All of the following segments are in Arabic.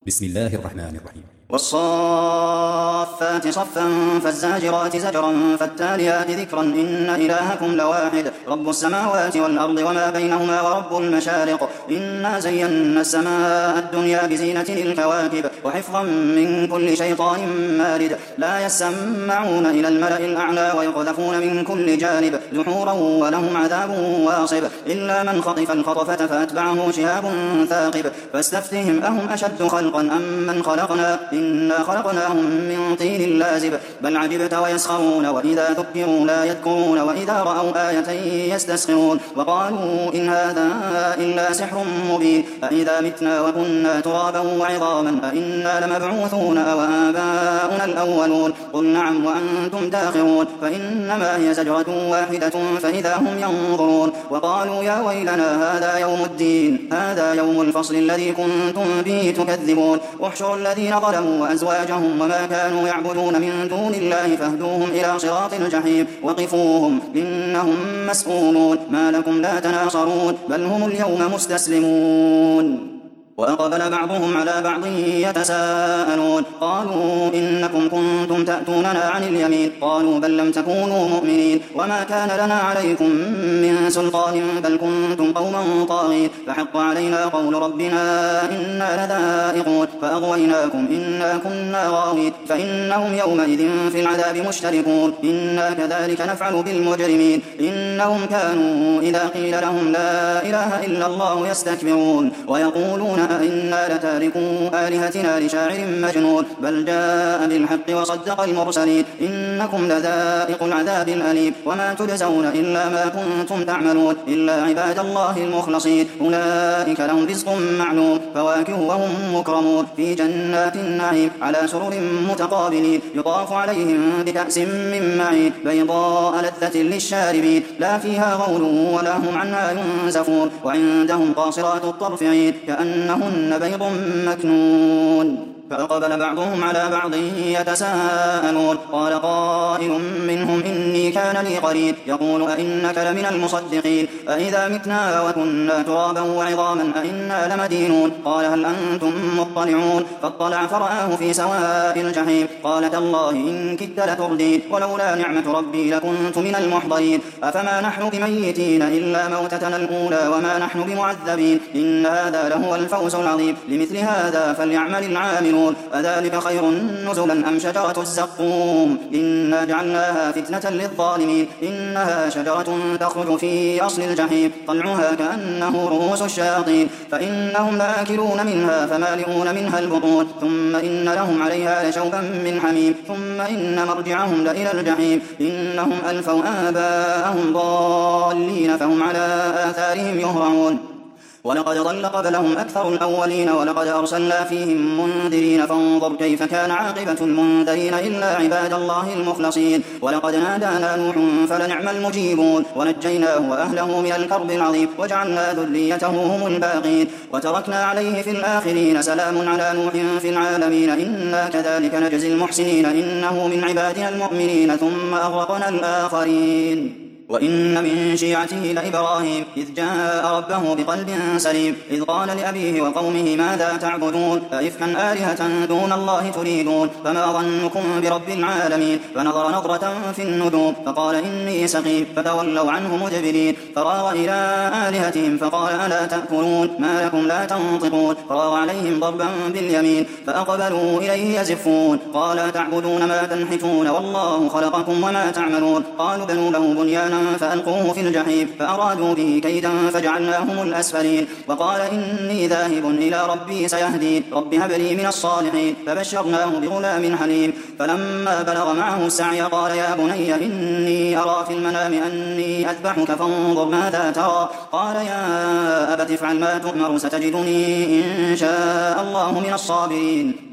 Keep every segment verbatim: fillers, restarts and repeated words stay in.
بسم الله الرحمن الرحيم. والصافات صفا فالزاجرات زجرا فالتاليات ذكرا إن إلهكم لواحد رب السماوات والأرض وما بينهما ورب المشارق إنا زينا السماء الدنيا بزينة الكواكب وحفظا من كل شيطان مارد لا يسمعون إلى الملأ الأعلى ويقذفون من كل جانب دحورا ولهم عذاب واصب إلا من خطف الخطفة فأتبعه شهاب ثاقب فاستفتهم أهم أشد خلقا أم من خلقنا إنا خلقناهم من طين لازب بل عجبت ويسخرون وإذا ذكروا لا يذكرون وإذا رأوا آية يستسخرون وقالوا إن هذا إلا سحر مبين أإذا متنا وكنا ترابا وعظاما أإنا لمبعوثون أو آباؤنا الأولون قل نعم وأنتم داخرون فإنما هي زجرة واحدة فإذا هم ينظرون وقالوا يا ويلنا هذا يوم الدين هذا يوم الفصل الذي كنتم به تكذبون واحشروا الذين ظلموا وأزواجهم وما كانوا يعبدون من دون الله فاهدوهم إلى صراط الجحيم وقفوهم إنهم مسؤولون ما لكم لا تناصرون بل هم اليوم مستسلمون وأقبل بعضهم على بعض يتساءلون قالوا إنكم كنتم تأتوننا عن اليمين قالوا بل لم تكونوا مؤمنين وما كان لنا عليكم من سلطان بل كنتم قوما طاغين فحق علينا قول ربنا إنا لذائقون فأغويناكم إنا كنا غاوين فإنهم يومئذ في العذاب مشتركون إنا كذلك نفعل بالمجرمين إنهم كانوا إذا قيل لهم لا إله إلا الله يستكبرون ويقولون أئنا لتاركوا آلهتنا لشاعر مجنون بل جاء بالحق وصدق المرسلين إنكم لذائق العذاب الأليم وما تجزون إلا ما كنتم تعملون إلا عباد الله المخلصين أولئك لهم رزق معلوم فواكه وهم مكرمون في جنات النعيم على سرر متقابلين يطاف عليهم بكأس من معين بيضاء لذة للشاربين لا فيها غول ولا هم عنها ينزفون وعندهم قاصرات الطرف عين كأنهم هن بيض مكنون فأقبل بعضهم على بعض يتساءلون قال قائل منهم إني كان لي قرين يقول أئنك لمن المصدقين أئذا متنا وكنا ترابا وعظاما أئنا لمدينون قال هل أنتم مطلعون فاطلع فرآه في سواء الجحيم قال تالله إن كدت لتردين ولولا نعمة ربي لكنت من المحضرين أفما نحن بميتين إلا موتتنا الأولى وما نحن بمعذبين إن هذا لهو الفوز العظيم لمثل هذا فليعمل العاملون أذلك خير نزلا أم شجرة الزقوم إنا جعلناها فتنة للظالمين إنها شجرة تخرج في أصل الجحيم طلعها كأنه رؤوس الشياطين فإنهم لآكلون منها فمالئون منها البطون ثم إن لهم عليها لشوبا من حميم ثم إن مرجعهم لإلى الجحيم إنهم ألفوا آباءهم ضالين فهم على آثارهم يهرعون ولقد ضل قبلهم أكثر الأولين ولقد أرسلنا فيهم منذرين فانظر كيف كان عاقبة المنذرين إلا عباد الله المخلصين ولقد نادانا نوح فلنعم المجيبون ونجيناه وأهله من الكرب العظيم وجعلنا ذريته هم الباقين وتركنا عليه في الآخرين سلام على نوح في العالمين إنا كذلك نجزي المحسنين إنه من عبادنا المؤمنين ثم أغرقنا الآخرين وإن من شيعته لإبراهيم إذ جاء ربه بقلب سليم إذ قال لأبيه وقومه ماذا تعبدون أئفكا آلهة دون الله تريدون فما ظنكم برب العالمين فنظر نظرة في النجوم فقال إني سقيم فتولوا عنه مدبرين فراغ إلى آلهتهم فقال ألا تأكلون ما لكم لا تنطقون فراغ عليهم ضربا باليمين فأقبلوا إليه يزفون قال تعبدون ما تنحتون والله خلقكم وما تعملون قالوا بنوا له بنيانا فألقوه في الجحيم فأرادوا به كيدا فجعلناهم الأسفلين وقال إني ذاهب إلى ربي سيهدين رب هب لي من الصالحين فبشرناه بغلام حليم فلما بلغ معه السعي قال يا بني إني أرى في المنام أني أذبحك فانظر ماذا ترى قال يا أبت افعل ما تؤمر ستجدني إن شاء الله من الصابرين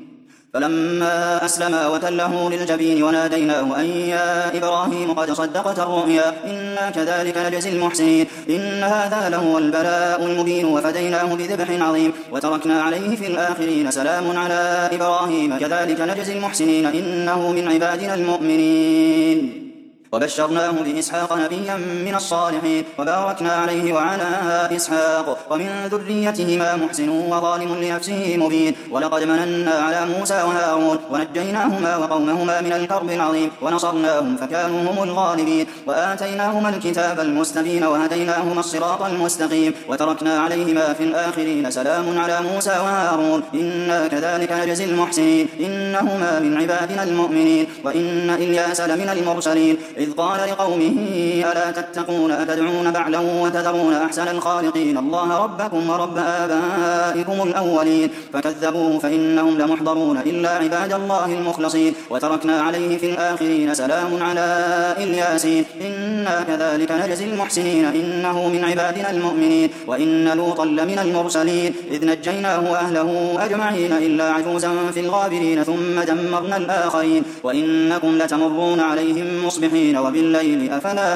فلما أسلما وتله للجبين وناديناه أن يا إبراهيم قد صدقت الرؤيا إنا كذلك نجزي المحسنين إن هذا لهو البلاء المبين وفديناه بذبح عظيم وتركنا عليه في الآخرين سلام على إبراهيم كذلك نجزي المحسنين إنه من عبادنا المؤمنين وبشرناه بإسحاق نبيا من الصالحين وباركنا عليه وعلى إسحاق ومن ذريتهما محسن وظالم لنفسه مبين ولقد مننا على موسى وهارون ونجيناهما وقومهما من الكرب العظيم ونصرناهم فكانوا هم الغالبين وآتيناهما الكتاب المستبين وهديناهما الصراط المستقيم وتركنا عليهما في الآخرين سلام على موسى وهارون إنا كذلك نجزي المحسنين إنهما من عبادنا المؤمنين وإن إلياس لمن المرسلين إذ قال لقومه ألا تتقون أتدعون بعلا وتذرون أحسن الخالقين الله ربكم ورب آبائكم الأولين فكذبوه فإنهم لمحضرون إلا عباد الله المخلصين وتركنا عليه في الآخرين سلام على إلياسين إنا كذلك نجزي المحسنين إنه من عبادنا المؤمنين وإن لوطا لمن المرسلين إذ نجيناه وأهله أجمعين إلا عجوزا في الغابرين ثم دمرنا الآخرين وإنكم لتمرون عليهم مصبحين وبالليل أفلا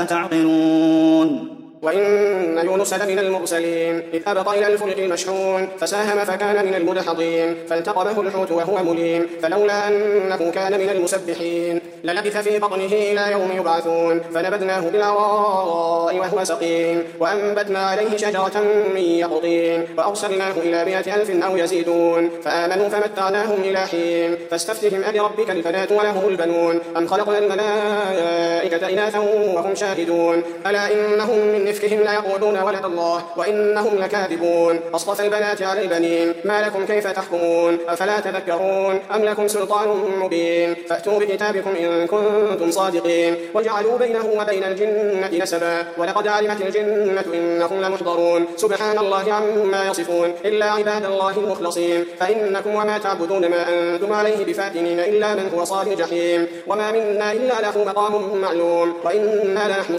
تعقلون وإن يونس لمن المرسلين إذ أبق إلى الفلك المشحون فساهم فكان من المدحضين فالتقمه الحوت وهو مليم فلولا أنه كان من المسبحين للبث في بطنه إلى يوم يبعثون فنبذناه بالعراء وهو سقيم وأنبتنا عليه شجرة من يقطين وأرسلناه إلى مائة ألف أو يزيدون فآمنوا فمتعناهم إلى حين فاستفتهم ألربك البنات ولهم البنون أم خلقنا الملائكة إناثا وهم شاهدون ألا إنهم من إفكهم ليقولون ولد الله وإنهم لكاذبون أصطفى البنات على البنين ما لكم كيف تحكمون أفلا تذكرون أم لكم سلطان مبين فأتوا بكتابكم إن كنتم صادقين وجعلوا بينه وبين الجنة نسبا ولقد علمت الجنة إنهم لمحضرون سبحان الله عما يصفون إلا عباد الله المخلصين فإنكم وما تعبدون ما أنتم عليه بفاتنين إلا من هو صال الجحيم وما منا إلا له مقام معلوم وإنا لنحن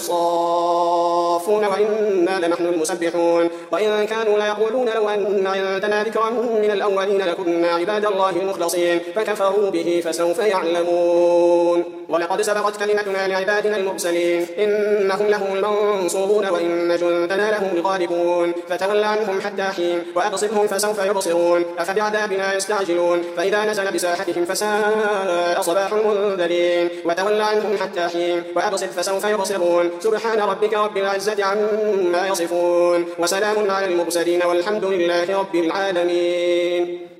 الصافون وإنا لنحن المسبحون وإن كانوا ليقولون لو أن عندنا ذكرا من الأولين لكنا عباد الله المخلصين فكفروا به فسوف يعلمون ولقد سبقت كلمتنا لعبادنا المرسلين إنهم لهم المنصورون وإن جندنا لهم الغالبون فتول عنهم حتى حين وأبصرهم فسوف يبصرون أفبعذابنا يستعجلون فإذا نزل بساحتهم فساء صباح المنذرين وتول عنهم حتى حين وأبصر فسوف يبصرون سبحان ربك رب العزة عما يصفون وسلام على المرسلين والحمد لله رب العالمين.